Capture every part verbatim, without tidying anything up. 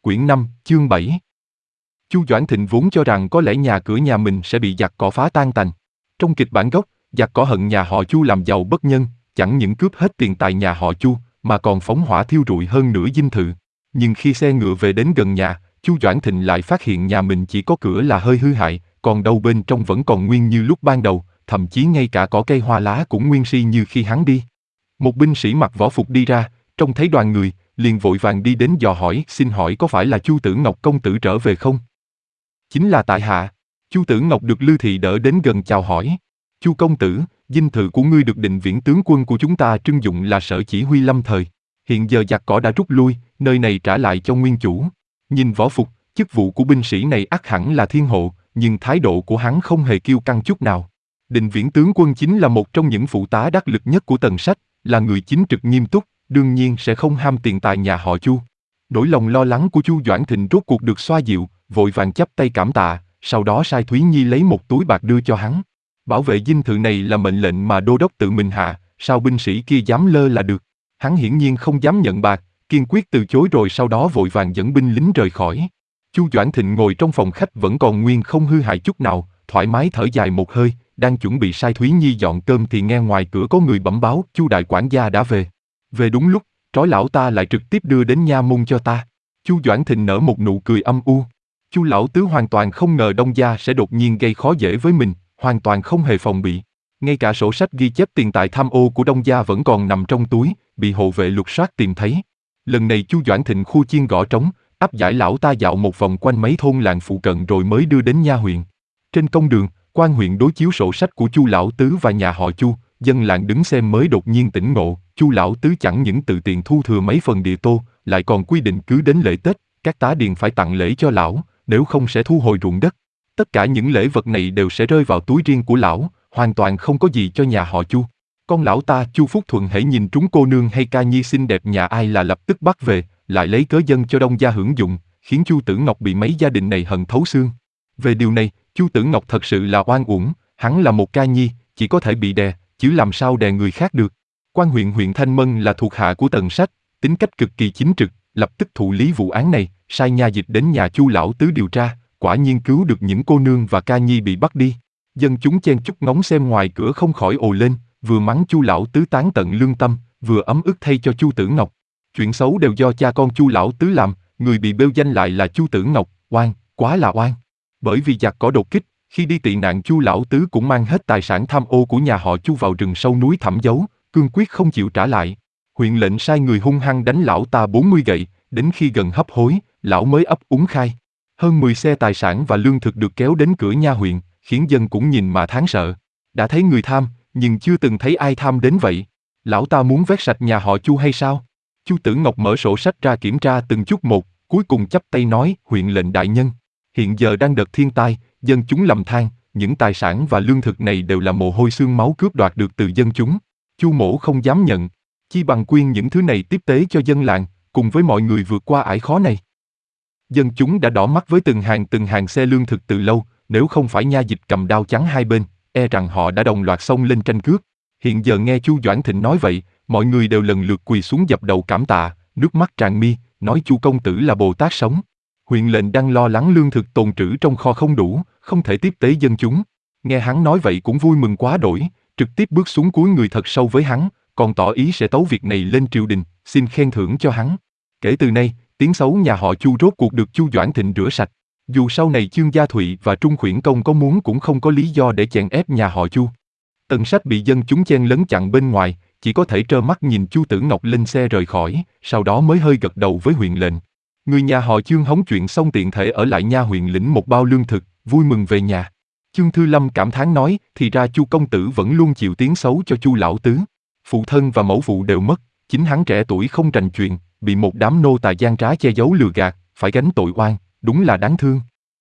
quyển năm, chương bảy. Chu Doãn Thịnh vốn cho rằng có lẽ nhà cửa nhà mình sẽ bị giặc cỏ phá tan tành. Trong kịch bản gốc, giặc cỏ hận nhà họ Chu làm giàu bất nhân, chẳng những cướp hết tiền tài nhà họ Chu, mà còn phóng hỏa thiêu rụi hơn nửa dinh thự. Nhưng khi xe ngựa về đến gần nhà, Chu Doãn Thịnh lại phát hiện nhà mình chỉ có cửa là hơi hư hại, còn đâu bên trong vẫn còn nguyên như lúc ban đầu, thậm chí ngay cả cỏ cây hoa lá cũng nguyên si như khi hắn đi. Một binh sĩ mặc võ phục đi ra, trông thấy đoàn người, liền vội vàng đi đến dò hỏi, xin hỏi có phải là Chu Tử Ngọc công tử trở về không? Chính là tại hạ. Chu Tử Ngọc được Lưu Thị đỡ đến gần chào hỏi. Chu công tử, dinh thự của ngươi được Định Viễn tướng quân của chúng ta trưng dụng là sở chỉ huy lâm thời. Hiện giờ giặc cỏ đã rút lui, nơi này trả lại cho nguyên chủ. Nhìn võ phục, chức vụ của binh sĩ này ắt hẳn là thiên hộ, nhưng thái độ của hắn không hề kiêu căng chút nào. Định Viễn tướng quân chính là một trong những phụ tá đắc lực nhất của Tần Sách, là người chính trực nghiêm túc, đương nhiên sẽ không ham tiền tài nhà họ Chu. Nỗi lòng lo lắng của Chu Doãn Thịnh rốt cuộc được xoa dịu, vội vàng chắp tay cảm tạ, sau đó sai Thúy Nhi lấy một túi bạc đưa cho hắn. Bảo vệ dinh thự này là mệnh lệnh mà đô đốc tự mình hạ, sao binh sĩ kia dám lơ là được? Hắn hiển nhiên không dám nhận bạc, kiên quyết từ chối rồi sau đó vội vàng dẫn binh lính rời khỏi. Chu Doãn Thịnh ngồi trong phòng khách vẫn còn nguyên không hư hại chút nào, thoải mái thở dài một hơi, đang chuẩn bị sai Thúy Nhi dọn cơm thì nghe ngoài cửa có người bẩm báo, Chu đại quản gia đã về. Về đúng lúc, trói lão ta lại trực tiếp đưa đến nha môn cho ta. Chu Doãn Thịnh nở một nụ cười âm u. Chu lão tứ hoàn toàn không ngờ Đông gia sẽ đột nhiên gây khó dễ với mình, hoàn toàn không hề phòng bị. Ngay cả sổ sách ghi chép tiền tài tham ô của Đông gia vẫn còn nằm trong túi, bị hộ vệ lục soát tìm thấy. Lần này Chu Doãn Thịnh khu chiên gõ trống, áp giải lão ta dạo một vòng quanh mấy thôn làng phụ cận rồi mới đưa đến nha huyện. Trên công đường, quan huyện đối chiếu sổ sách của Chu lão tứ và nhà họ Chu, dân làng đứng xem mới đột nhiên tỉnh ngộ. Chu lão tứ chẳng những tự tiện thu thừa mấy phần địa tô, lại còn quy định cứ đến lễ Tết, các tá điền phải tặng lễ cho lão, nếu không sẽ thu hồi ruộng đất. Tất cả những lễ vật này đều sẽ rơi vào túi riêng của lão, hoàn toàn không có gì cho nhà họ Chu. Con lão ta Chu Phúc Thuận hễ nhìn trúng cô nương hay ca nhi xinh đẹp nhà ai là lập tức bắt về, lại lấy cớ dân cho Đông gia hưởng dụng, khiến Chu Tử Ngọc bị mấy gia đình này hận thấu xương. Về điều này, Chu Tử Ngọc thật sự là oan uổng, hắn là một ca nhi, chỉ có thể bị đè, chứ làm sao đè người khác được. Quan huyện huyện Thanh Mân là thuộc hạ của Tần Sách, tính cách cực kỳ chính trực, lập tức thụ lý vụ án này, sai nha dịch đến nhà Chu lão tứ điều tra, quả nhiên cứu được những cô nương và ca nhi bị bắt đi. Dân chúng chen chúc ngóng xem ngoài cửa không khỏi ồ lên, vừa mắng Chu lão tứ tán tận lương tâm, vừa ấm ức thay cho Chu Tử Ngọc. Chuyện xấu đều do cha con Chu lão tứ làm, người bị bêu danh lại là Chu Tử Ngọc, oan, quá là oan. Bởi vì giặc cỏ đột kích, khi đi tị nạn Chu lão tứ cũng mang hết tài sản tham ô của nhà họ Chu vào rừng sâu núi thẳm giấu, cương quyết không chịu trả lại. Huyện lệnh sai người hung hăng đánh lão ta bốn mươi gậy, đến khi gần hấp hối, lão mới ấp úng khai. Hơn mười xe tài sản và lương thực được kéo đến cửa nha huyện, khiến dân cũng nhìn mà thán sợ. Đã thấy người tham, nhưng chưa từng thấy ai tham đến vậy. Lão ta muốn vét sạch nhà họ Chu hay sao? Chu Tử Ngọc mở sổ sách ra kiểm tra từng chút một, cuối cùng chắp tay nói, huyện lệnh đại nhân. Hiện giờ đang đợt thiên tai, dân chúng lầm than, những tài sản và lương thực này đều là mồ hôi xương máu cướp đoạt được từ dân chúng. Chu mỗ không dám nhận, chi bằng quyên những thứ này tiếp tế cho dân làng, cùng với mọi người vượt qua ải khó này. Dân chúng đã đỏ mắt với từng hàng từng hàng xe lương thực từ lâu, nếu không phải nha dịch cầm đao chắn hai bên, e rằng họ đã đồng loạt xông lên tranh cướp. Hiện giờ nghe Chu Doãn Thịnh nói vậy, mọi người đều lần lượt quỳ xuống dập đầu cảm tạ, nước mắt tràn mi, nói Chu công tử là Bồ Tát sống. Huyện lệnh đang lo lắng lương thực tồn trữ trong kho không đủ, không thể tiếp tế dân chúng. Nghe hắn nói vậy cũng vui mừng quá đổi, trực tiếp bước xuống cúi người thật sâu với hắn, còn tỏ ý sẽ tấu việc này lên triều đình, xin khen thưởng cho hắn. Kể từ nay, tiếng xấu nhà họ Chu rốt cuộc được Chu Doãn Thịnh rửa sạch. Dù sau này Chương Gia Thụy và Trung Khuyển Công có muốn cũng không có lý do để chèn ép nhà họ Chu. Tần Sách bị dân chúng chen lấn chặn bên ngoài, chỉ có thể trơ mắt nhìn Chu Tử Ngọc lên xe rời khỏi, sau đó mới hơi gật đầu với huyện lệnh. Người nhà họ Chương hóng chuyện xong tiện thể ở lại nha huyện lĩnh một bao lương thực, vui mừng về nhà. Chương Thư Lâm cảm thán nói, thì ra Chu công tử vẫn luôn chịu tiếng xấu cho Chu lão tứ. Phụ thân và mẫu phụ đều mất, chính hắn trẻ tuổi không rành chuyện, bị một đám nô tài gian trá che giấu lừa gạt, phải gánh tội oan, đúng là đáng thương.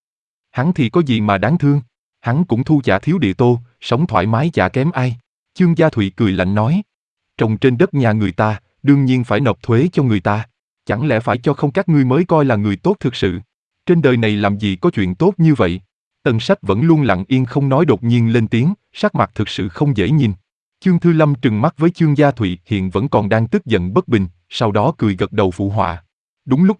Hắn thì có gì mà đáng thương, hắn cũng thu chả thiếu địa tô, sống thoải mái chả kém ai. Chương Gia Thụy cười lạnh nói, trồng trên đất nhà người ta, đương nhiên phải nộp thuế cho người ta. Chẳng lẽ phải cho không các ngươi mới coi là người tốt thực sự? Trên đời này làm gì có chuyện tốt như vậy? Tần Sách vẫn luôn lặng yên không nói đột nhiên lên tiếng, sắc mặt thực sự không dễ nhìn. Chương Thư Lâm trừng mắt với Chương Gia Thụy hiện vẫn còn đang tức giận bất bình, sau đó cười gật đầu phụ họa. Đúng lúc này,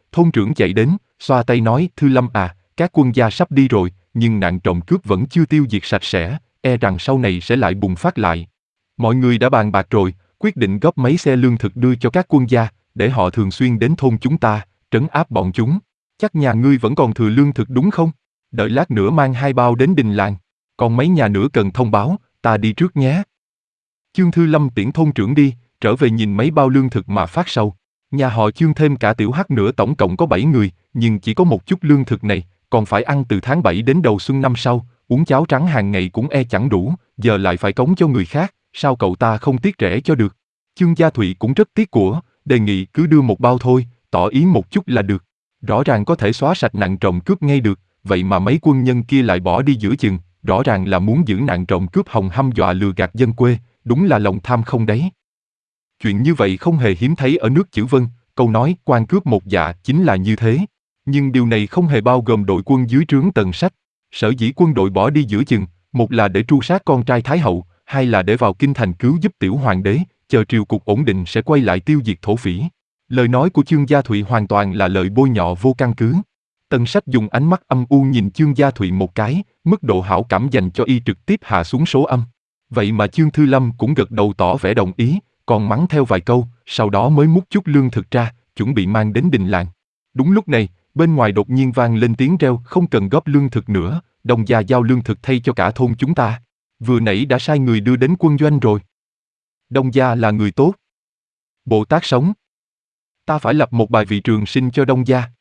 Thôn trưởng chạy đến, xoa tay nói, Thư Lâm à, các quân gia sắp đi rồi, nhưng nạn trộm cướp vẫn chưa tiêu diệt sạch sẽ, e rằng sau này sẽ lại bùng phát lại. Mọi người đã bàn bạc rồi, quyết định góp mấy xe lương thực đưa cho các quân gia, để họ thường xuyên đến thôn chúng ta, trấn áp bọn chúng. Chắc nhà ngươi vẫn còn thừa lương thực đúng không? Đợi lát nữa mang hai bao đến đình làng. Còn mấy nhà nữa cần thông báo, ta đi trước nhé. Chương Thư Lâm tiễn thôn trưởng đi, trở về nhìn mấy bao lương thực mà phát sầu. Nhà họ Chương thêm cả Tiểu Hắc nữa tổng cộng có bảy người, nhưng chỉ có một chút lương thực này, còn phải ăn từ tháng bảy đến đầu xuân năm sau, uống cháo trắng hàng ngày cũng e chẳng đủ, giờ lại phải cống cho người khác, sao cậu ta không tiếc rẻ cho được. Chương Gia Thụy cũng rất tiếc của, đề nghị cứ đưa một bao thôi, tỏ ý một chút là được. Rõ ràng có thể xóa sạch nạn trộm cướp ngay được, vậy mà mấy quân nhân kia lại bỏ đi giữa chừng, rõ ràng là muốn giữ nạn trộm cướp hòng hăm dọa lừa gạt dân quê, đúng là lòng tham không đấy. Chuyện như vậy không hề hiếm thấy ở nước Chữ Vân, câu nói quan cướp một dạ chính là như thế. Nhưng điều này không hề bao gồm đội quân dưới trướng Tần Sách. Sở dĩ quân đội bỏ đi giữa chừng, một là để tru sát con trai Thái Hậu, hai là để vào kinh thành cứu giúp tiểu hoàng đế, chờ triều cục ổn định sẽ quay lại tiêu diệt thổ phỉ. Lời nói của Chương Gia Thụy hoàn toàn là lời bôi nhọ vô căn cứ. Tần Sách dùng ánh mắt âm u nhìn Chương Gia Thụy một cái, mức độ hảo cảm dành cho y trực tiếp hạ xuống số âm. Vậy mà Chương Thư Lâm cũng gật đầu tỏ vẻ đồng ý, còn mắng theo vài câu, sau đó mới múc chút lương thực ra, chuẩn bị mang đến đình làng. Đúng lúc này, bên ngoài đột nhiên vang lên tiếng reo, không cần góp lương thực nữa, Đông gia giao lương thực thay cho cả thôn chúng ta. Vừa nãy đã sai người đưa đến quân doanh rồi. Đông gia là người tốt. Bồ Tát sống. Ta phải lập một bài vị trường sinh cho Đông gia.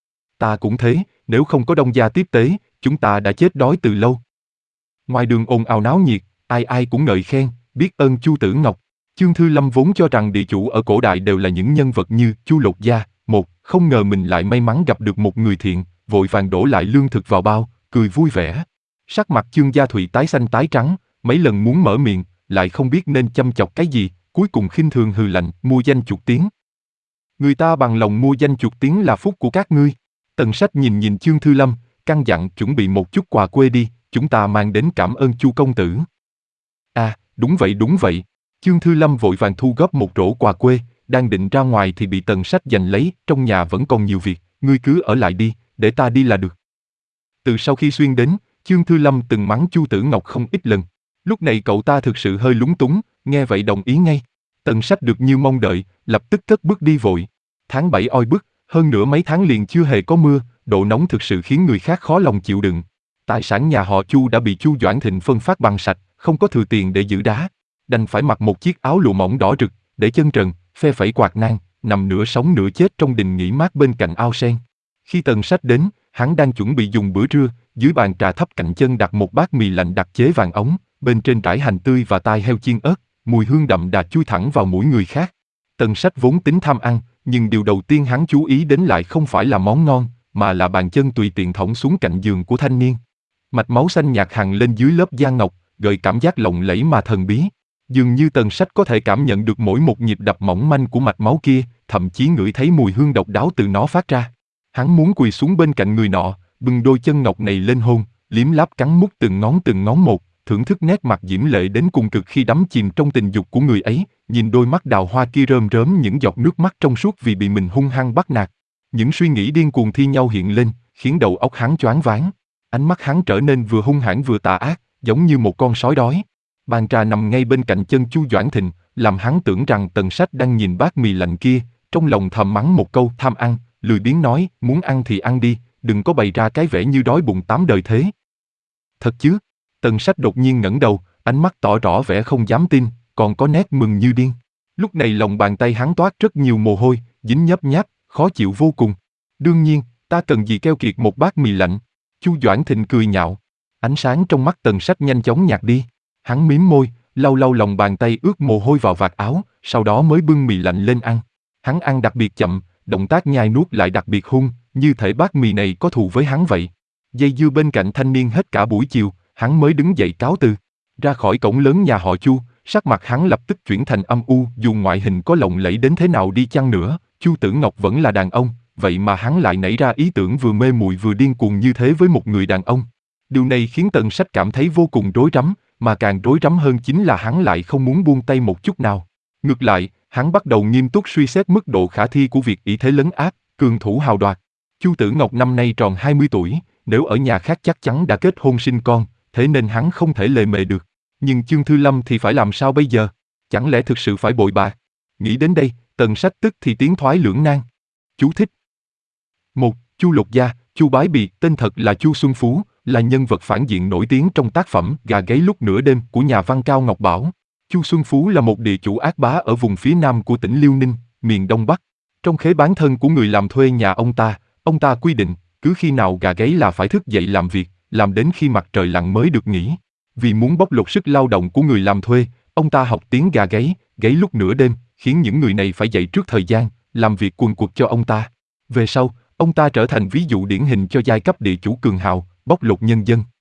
Ta cũng thế, nếu không có Đông gia tiếp tế, chúng ta đã chết đói từ lâu. Ngoài đường ồn ào náo nhiệt, ai ai cũng ngợi khen, biết ơn Chu Tử Ngọc. Chương Thư Lâm vốn cho rằng địa chủ ở cổ đại đều là những nhân vật như Chu Lột Gia, một, không ngờ mình lại may mắn gặp được một người thiện, vội vàng đổ lại lương thực vào bao, cười vui vẻ. Sắc mặt Chương Gia Thụy tái xanh tái trắng, mấy lần muốn mở miệng, lại không biết nên châm chọc cái gì, cuối cùng khinh thường hừ lạnh, mua danh chuộc tiếng. Người ta bằng lòng mua danh chuộc tiếng là phúc của các ngươi. Tần Sách nhìn nhìn Chương Thư Lâm, căn dặn chuẩn bị một chút quà quê đi, chúng ta mang đến cảm ơn Chu công tử. À, đúng vậy đúng vậy. Chương Thư Lâm vội vàng thu góp một rổ quà quê, đang định ra ngoài thì bị Tần Sách giành lấy, trong nhà vẫn còn nhiều việc, ngươi cứ ở lại đi, để ta đi là được. Từ sau khi xuyên đến, Chương Thư Lâm từng mắng Chu Tử Ngọc không ít lần. Lúc này cậu ta thực sự hơi lúng túng, nghe vậy đồng ý ngay. Tần Sách được như mong đợi, lập tức cất bước đi vội. Tháng bảy oi bức, hơn nữa mấy tháng liền chưa hề có mưa, độ nóng thực sự khiến người khác khó lòng chịu đựng. Tài sản nhà họ Chu đã bị Chu Doãn Thịnh phân phát bằng sạch, không có thừa tiền để giữ đá. Đành phải mặc một chiếc áo lụa mỏng đỏ rực, để chân trần, phe phẩy quạt nang, nằm nửa sống nửa chết trong đình nghỉ mát bên cạnh ao sen. Khi Tần Sách đến, hắn đang chuẩn bị dùng bữa trưa, dưới bàn trà thấp cạnh chân đặt một bát mì lạnh đặc chế vàng ống, bên trên trải hành tươi và tai heo chiên ớt, mùi hương đậm đà chui thẳng vào mũi người khác. Tần Sách vốn tính tham ăn, nhưng điều đầu tiên hắn chú ý đến lại không phải là món ngon, mà là bàn chân tùy tiện thõng xuống cạnh giường của thanh niên. Mạch máu xanh nhạt hằn lên dưới lớp da ngọc, gợi cảm giác lộng lẫy mà thần bí. Dường như Tần Sách có thể cảm nhận được mỗi một nhịp đập mỏng manh của mạch máu kia, thậm chí ngửi thấy mùi hương độc đáo từ nó phát ra. Hắn muốn quỳ xuống bên cạnh người nọ, bưng đôi chân ngọc này lên hôn, liếm láp cắn mút từng ngón từng ngón một, thưởng thức nét mặt diễm lệ đến cùng cực khi đắm chìm trong tình dục của người ấy, nhìn đôi mắt đào hoa kia rơm rớm những giọt nước mắt trong suốt vì bị mình hung hăng bắt nạt. Những suy nghĩ điên cuồng thi nhau hiện lên, khiến đầu óc hắn choáng váng. Ánh mắt hắn trở nên vừa hung hãn vừa tà ác, giống như một con sói đói. Bàn trà nằm ngay bên cạnh chân Chu Doãn Thịnh, làm hắn tưởng rằng Tần Sách đang nhìn bát mì lạnh kia, trong lòng thầm mắng một câu tham ăn, lười biếng nói, muốn ăn thì ăn đi, đừng có bày ra cái vẻ như đói bụng tám đời thế. Thật chứ? Tần Sách đột nhiên ngẩng đầu, ánh mắt tỏ rõ vẻ không dám tin, còn có nét mừng như điên. Lúc này lòng bàn tay hắn toát rất nhiều mồ hôi, dính nhấp nháp, khó chịu vô cùng. Đương nhiên, ta cần gì keo kiệt một bát mì lạnh. Chu Doãn Thịnh cười nhạo. Ánh sáng trong mắt Tần Sách nhanh chóng nhạt đi. Hắn mím môi, lau lau lòng bàn tay ướt mồ hôi vào vạt áo, sau đó mới bưng mì lạnh lên ăn. Hắn ăn đặc biệt chậm, động tác nhai nuốt lại đặc biệt hung, như thể bát mì này có thù với hắn vậy. Dây dưa bên cạnh thanh niên hết cả buổi chiều, hắn mới đứng dậy cáo từ. Ra khỏi cổng lớn nhà họ Chu, sắc mặt hắn lập tức chuyển thành âm u, dù ngoại hình có lộng lẫy đến thế nào đi chăng nữa, Chu Tử Ngọc vẫn là đàn ông, vậy mà hắn lại nảy ra ý tưởng vừa mê muội vừa điên cuồng như thế với một người đàn ông. Điều này khiến Tần Sách cảm thấy vô cùng rối rắm, mà càng rối rắm hơn chính là hắn lại không muốn buông tay một chút nào. Ngược lại, hắn bắt đầu nghiêm túc suy xét mức độ khả thi của việc ỷ thế lấn áp, Cường thủ hào đoạt. Chu Tử Ngọc năm nay tròn hai mươi tuổi, nếu ở nhà khác chắc chắn đã kết hôn sinh con, thế nên hắn không thể lề mề được. Nhưng Chương Thư Lâm thì phải làm sao bây giờ? Chẳng lẽ thực sự phải bội bạc? Nghĩ đến đây, Tần Sách tức thì tiến thoái lưỡng nan. Chú thích. một. Chu Lục Gia, Chu Bái Bì, tên thật là Chu Xuân Phú, là nhân vật phản diện nổi tiếng trong tác phẩm Gà gáy lúc nửa đêm của nhà văn Cao Ngọc Bảo. Chu Xuân Phú là một địa chủ ác bá ở vùng phía nam của tỉnh Liêu Ninh, miền Đông Bắc. Trong khế bán thân của người làm thuê nhà ông ta, ông ta quy định, cứ khi nào gà gáy là phải thức dậy làm việc, làm đến khi mặt trời lặn mới được nghỉ. Vì muốn bóc lột sức lao động của người làm thuê, ông ta học tiếng gà gáy, gáy lúc nửa đêm, khiến những người này phải dậy trước thời gian, làm việc quần quật cho ông ta. Về sau, ông ta trở thành ví dụ điển hình cho giai cấp địa chủ cường hào, bóc lột nhân dân.